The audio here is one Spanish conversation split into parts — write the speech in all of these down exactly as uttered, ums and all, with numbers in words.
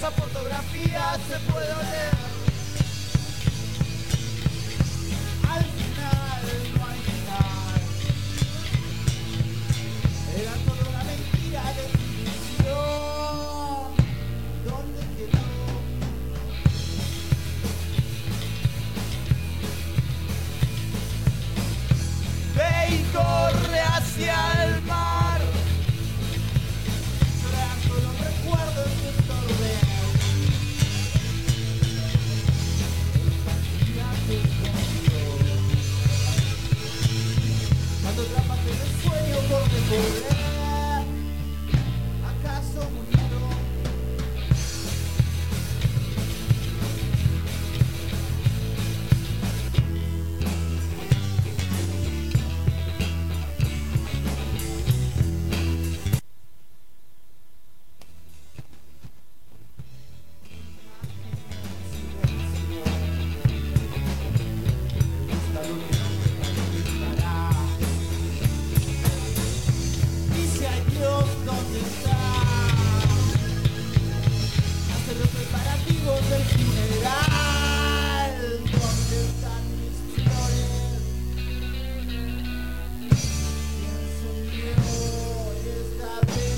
esa fotografía se puede oler. Al final no hay final. Era toda una mentira de ilusión. ¿Dónde quedó? Ve y corre hacia el mar. Llorando los recuerdos que estorben. Cuando atrapas en el sueño por recorrer, ¿acaso murió? Dice ay Dios, ¿dónde está? Hace los preparativos del funeral. ¿Dónde están mis flores? ¿Quién soy yo esta vez?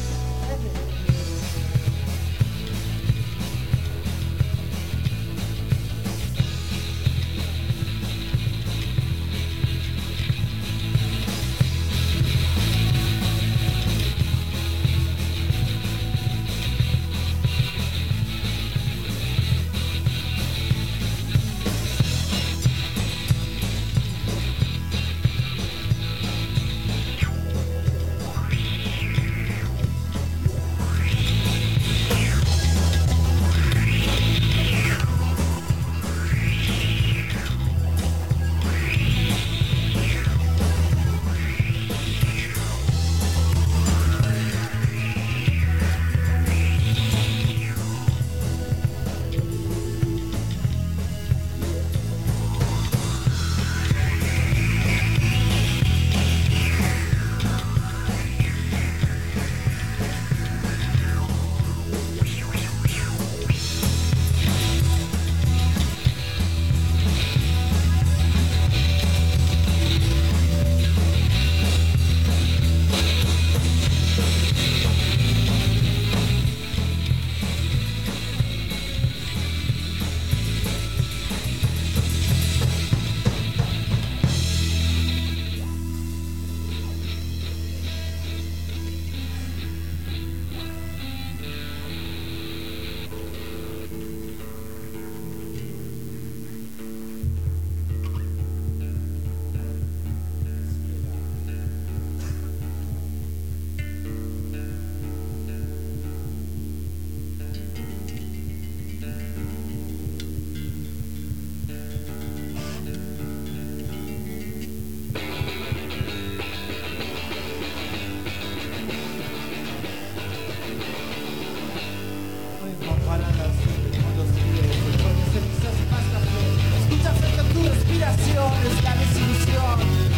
Es la desilusión.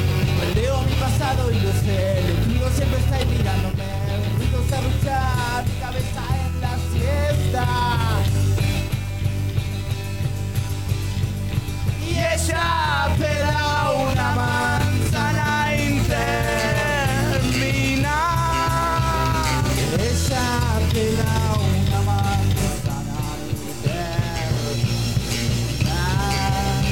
Leo mi pasado y lo sé. El ruido siempre está ahí mirándome. El ruido se arrulla mi cabeza en la siesta. Y ella pela una manzana interminable. Ella pela una manzana interminable.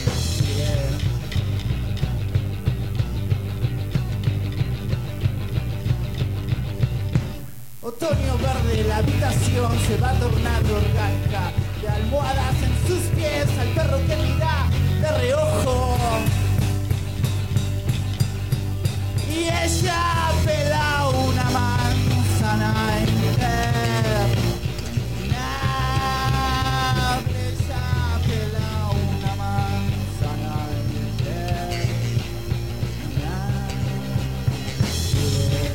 Otoño verde, la habitación se va tornando orgánica. De almohadas en sus pies al perro que mira de reojo. Y ella pela una manzana interminable. Ella pela una manzana interminable.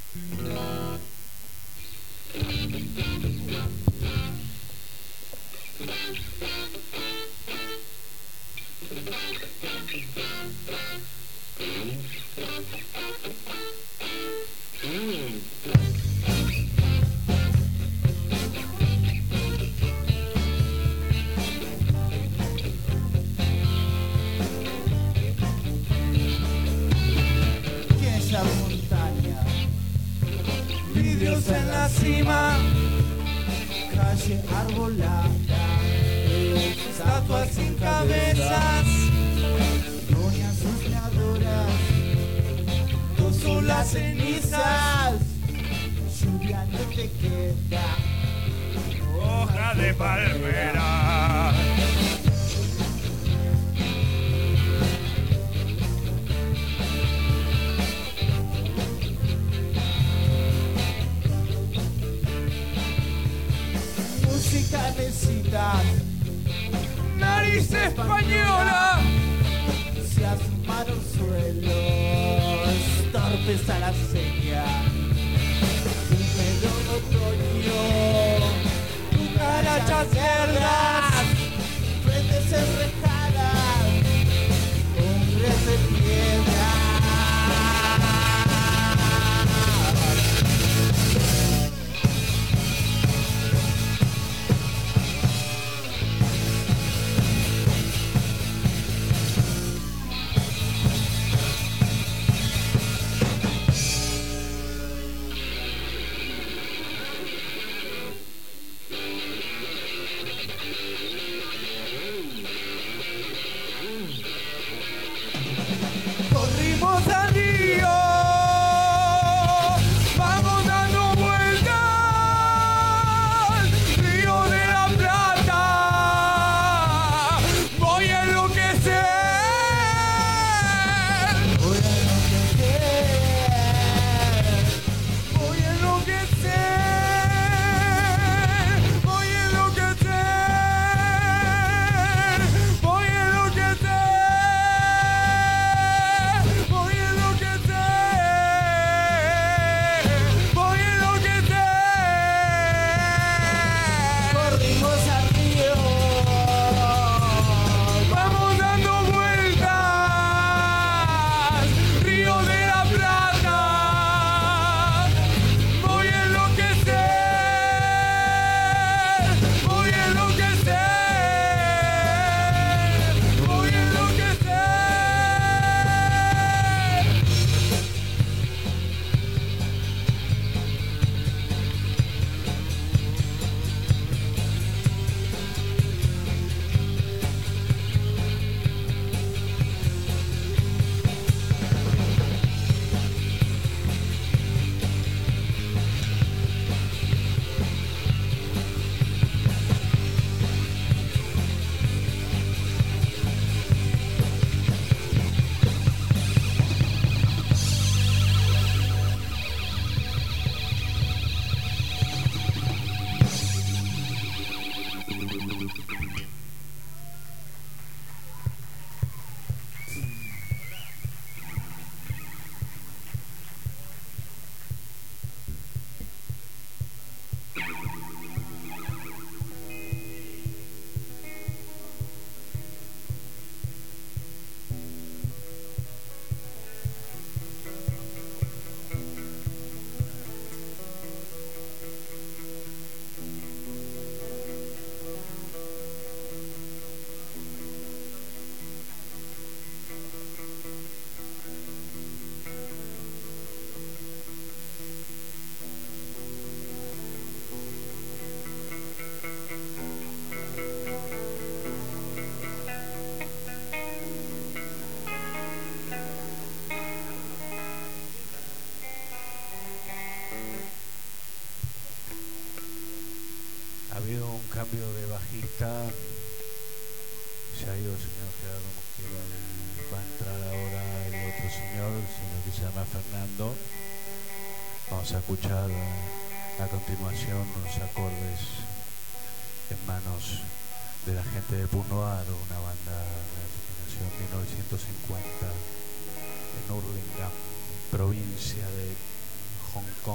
En la cima, calle arbolada, estatuas sin cabezas, doñas soñadoras, dos solas cenizas, lluvia no te queda, hoja de palmera. Cabecitas, nariz española, se asomaron suelos, torpes a la seña, húmedo otoño, cucarachas cerdas, frentes enrejadas, hombres de piedra. Cambio de bajista, ya ha ido el señor Gerardo Mosquera y va a entrar ahora el otro señor, el señor que se llama Fernando. Vamos a escuchar a continuación unos acordes en manos de la gente de Put Noir, una banda que nació en mil novecientos cincuenta en Hurlingham, provincia de Hong Kong.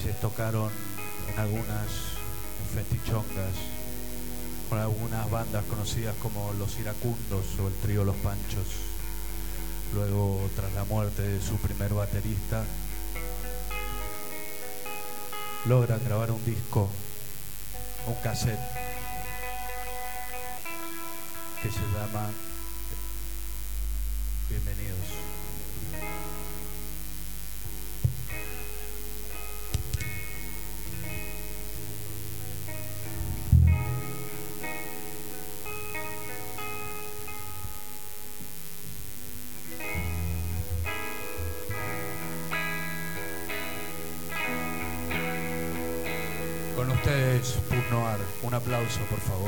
veces tocaron en algunas festichongas con algunas bandas conocidas como Los Iracundos o el trío Los Panchos. Luego, tras la muerte de su primer baterista, logran grabar un disco, un cassette, que se llama Bienvenidos. Con ustedes, Pub Noir. Un aplauso, por favor.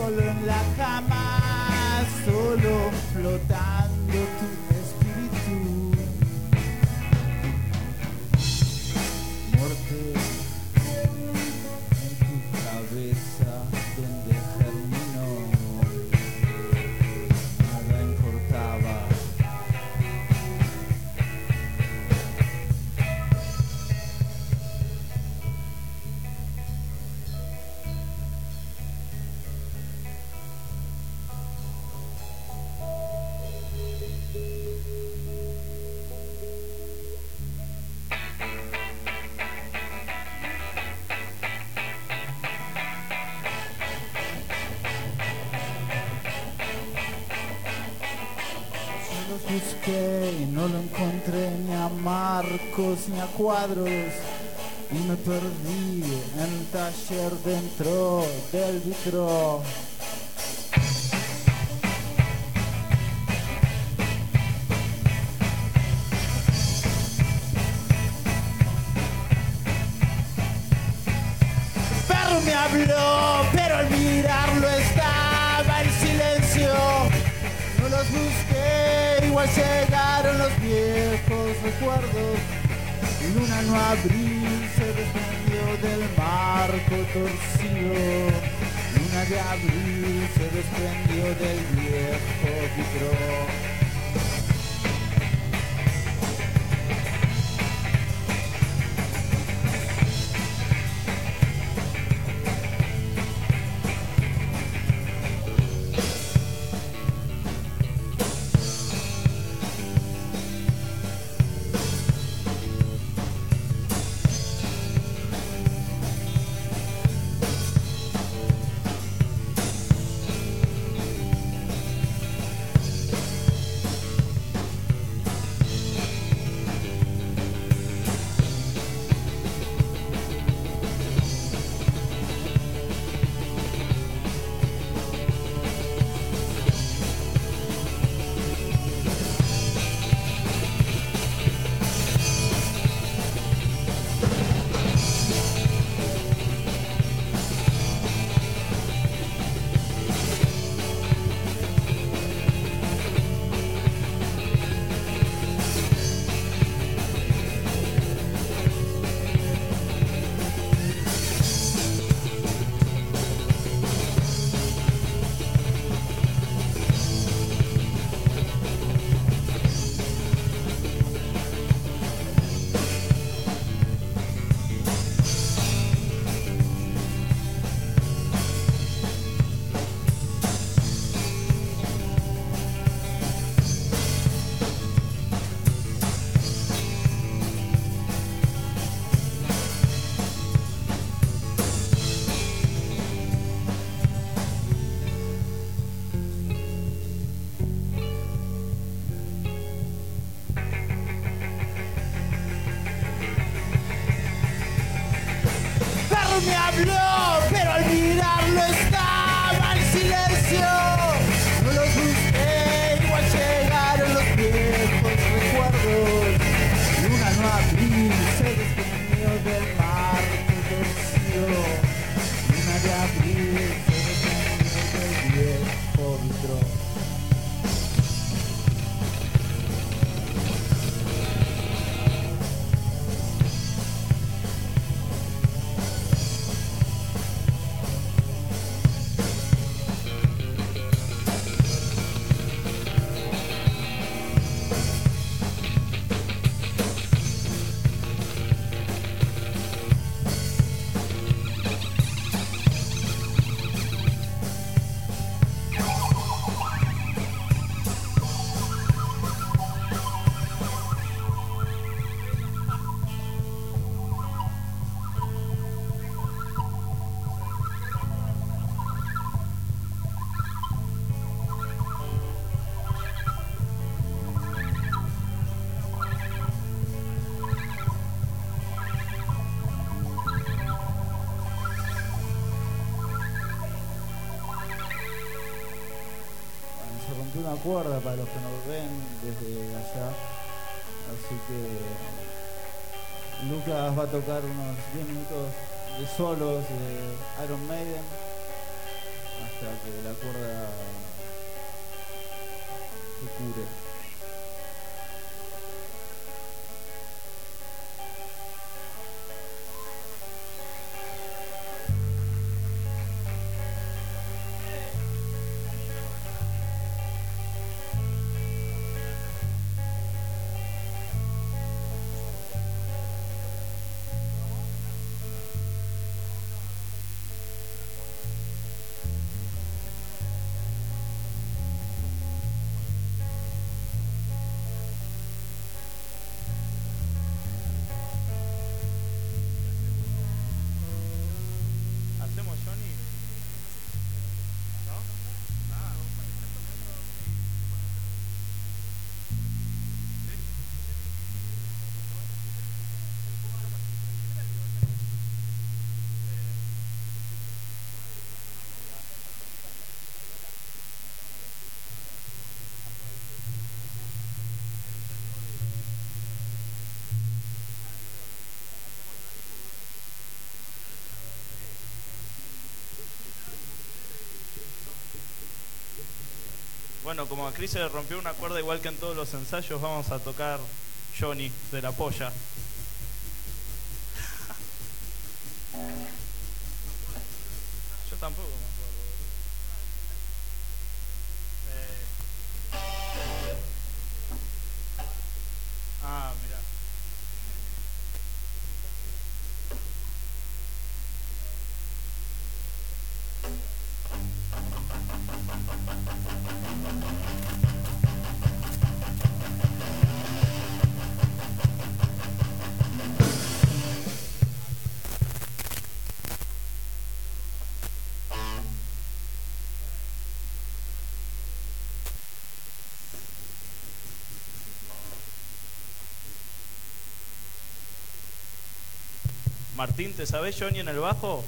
solo en la cama, solo flotando tu espíritu. Muerte en tu cabeza donde germinó, nada importaba. Busqué y no lo encontré ni a Marcos ni a Cuadros y me perdí en el taller dentro del vitro. Perro me habló, pero al mirarlo estaba en silencio. No los busqué, igual llegaron los viejos recuerdos. Luna no abril se desprendió del marco torcido. Luna de abril se desprendió del viejo vitro. Me habló, pero al mirarlo estaba en silencio. No los busqué, igual llegaron los viejos recuerdos. Luna no abril se desprendió del marco torcido. Luna de abril se desprendió del viejo vitro. Una cuerda para los que nos ven desde allá, así que Lucas va a tocar unos diez minutos de solos de Iron Maiden hasta que la cuerda se cure. Bueno, como a Chris se le rompió una cuerda igual que en todos los ensayos, vamos a tocar Johnny de la Polla. Yo tampoco me acuerdo. Eh... Ah, mirá. Martín, ¿te sabés Johnny en el bajo?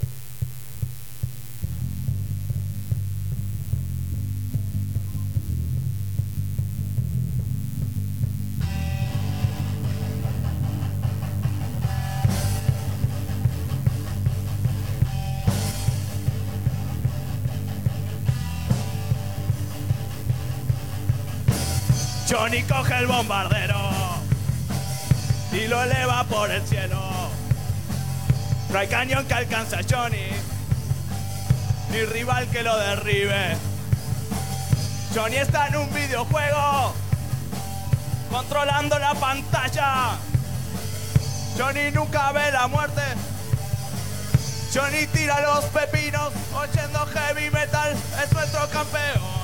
Johnny coge el bombardero y lo eleva por el cielo. No hay cañón que alcance a Johnny, ni rival que lo derribe. Johnny está en un videojuego, controlando la pantalla. Johnny nunca ve la muerte. Johnny tira los pepinos, oyendo heavy metal, es nuestro campeón.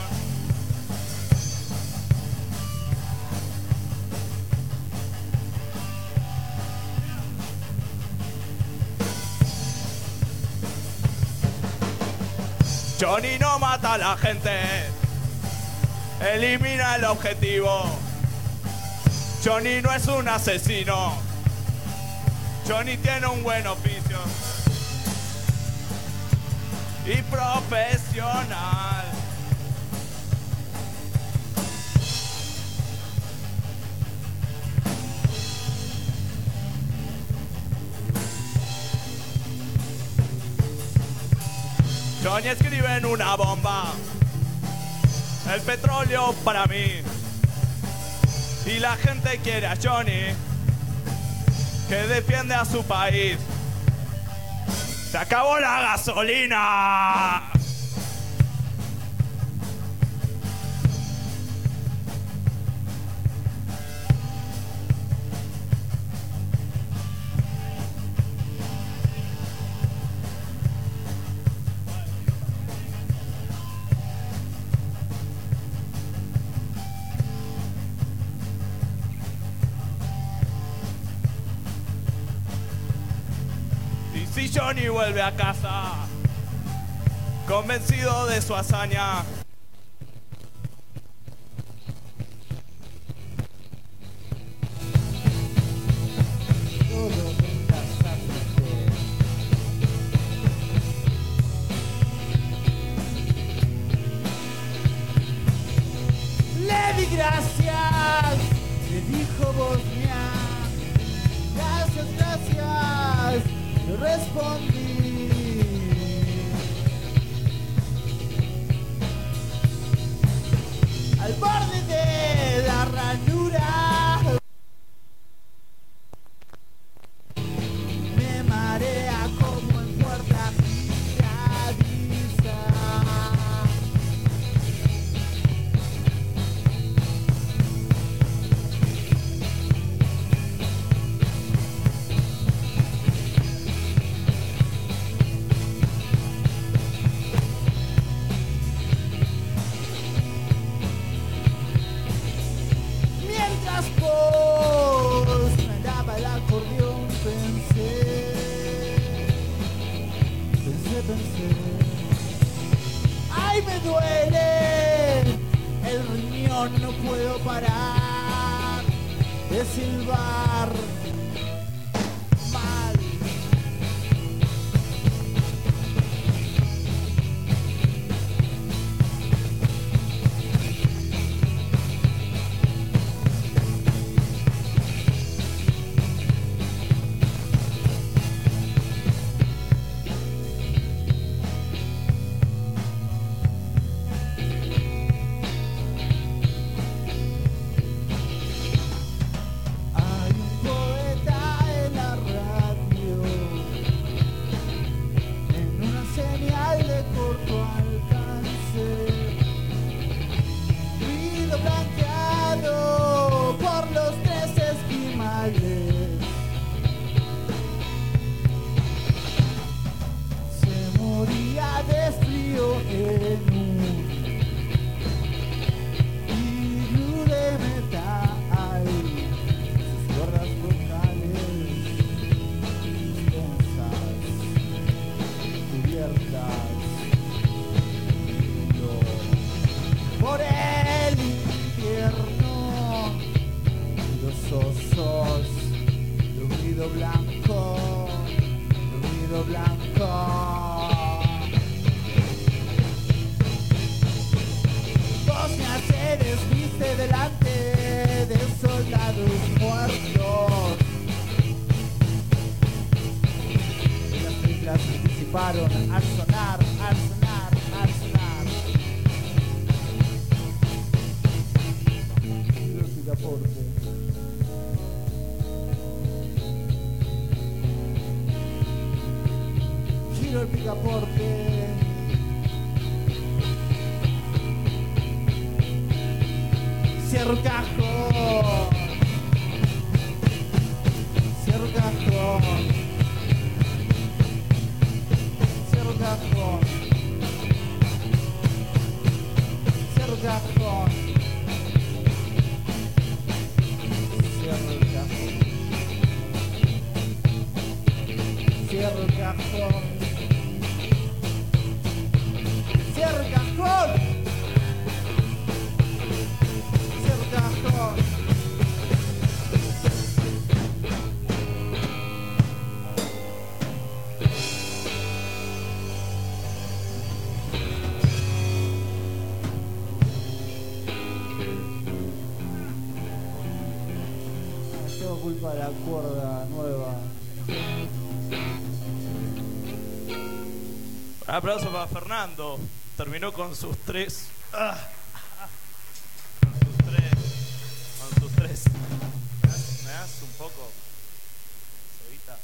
Johnny no mata a la gente, elimina el objetivo. Johnny no es un asesino, Johnny tiene un buen oficio y profesional. Johnny escribe en una bomba: el petróleo para mí. Y la gente quiere a Johnny, que defiende a su país. ¡Se acabó la gasolina! Si Johnny vuelve a casa, convencido de su hazaña, Todo en la sangre. Le di gracias, le dijo Bosnia. Gracias, gracias. Le respondí. Ay, me duele el riñón, no puedo parar de silbar mal. Al sonar, al sonar, al sonar. Giro el picaporte. Giro el picaporte. Cierro el cajón. Cierro el cajón. Cajón. Cierro cajón. Cierro el cajón. Cierro el cajón. Cierro el cajón. Cierro el cajón. Culpa de la cuerda nueva. Un aplauso para Fernando. Terminó con sus tres. Ah, con sus tres. Con sus tres. ¿Me das, me das un poco? Cevita.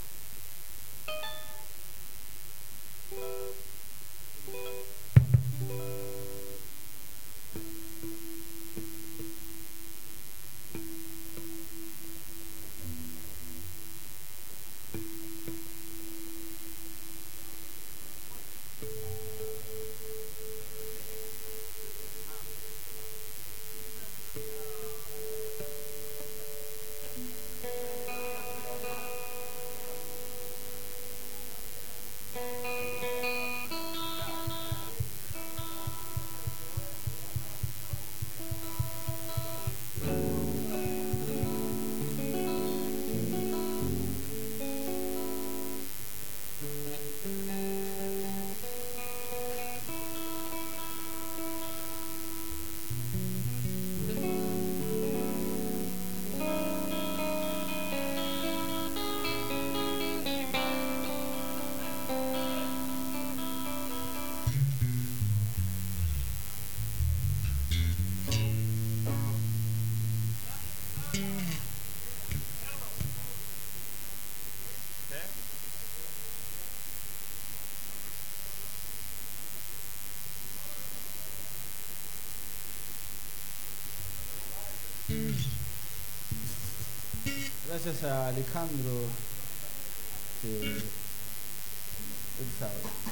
Gracias a Alejandro, que él sabe.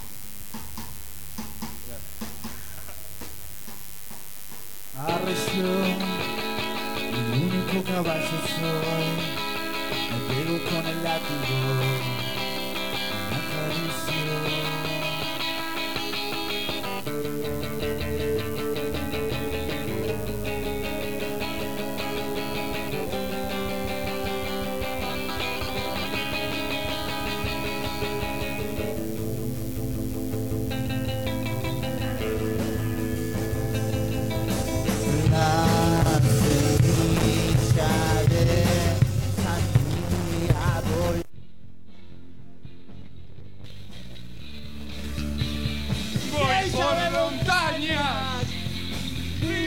Arreció, el único caballo soy, me pego con el látigo, me acaricio.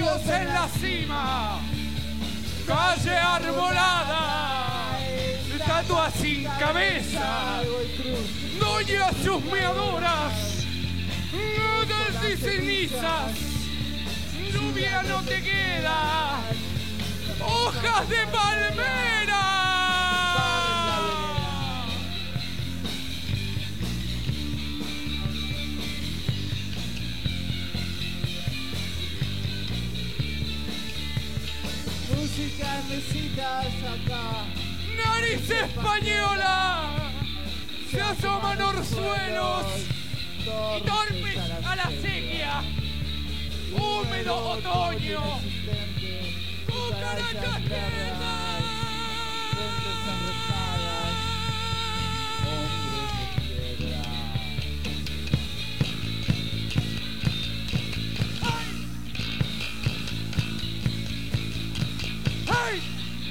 todos en la cima, calle arbolada, estatua sin cabeza, doñas chusmeadoras, nudas y cenizas, lluvia no te queda, hojas de palmera. Música necesitas acá. Nariz española, se asoman orzuelos y torpes a la sequía. Húmedo otoño, cucarachas quedan. ¡Ay!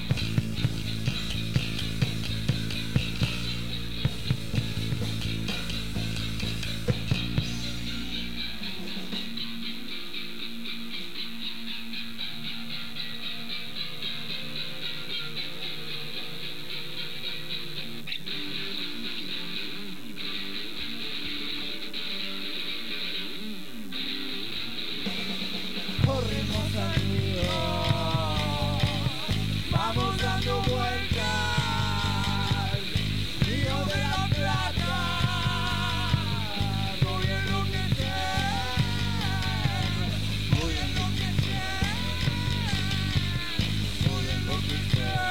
Corrimos al río, vamos dando vueltas, Río de la Plata, voy a enloquecer, voy a enloquecer, voy a enloquecer.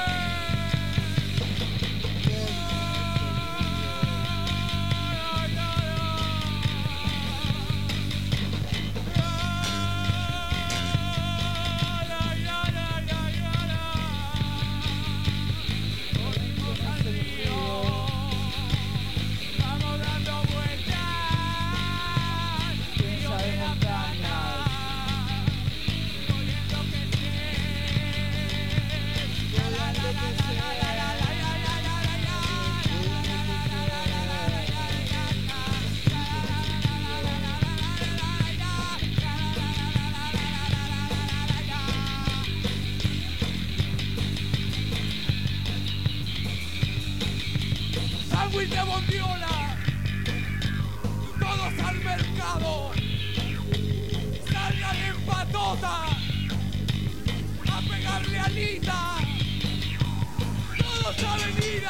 Sándwich de bondiola, todos al mercado, salgan en patota a pegarle alita, todos avenida,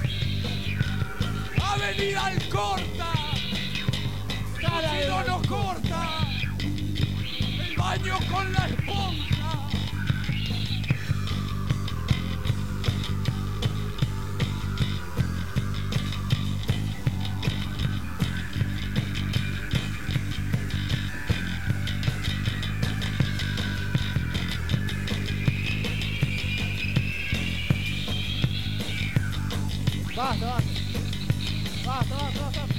avenida Alcorta, si no nos corta, el baño con la esponja. Basta, basta. Basta, basta, basta.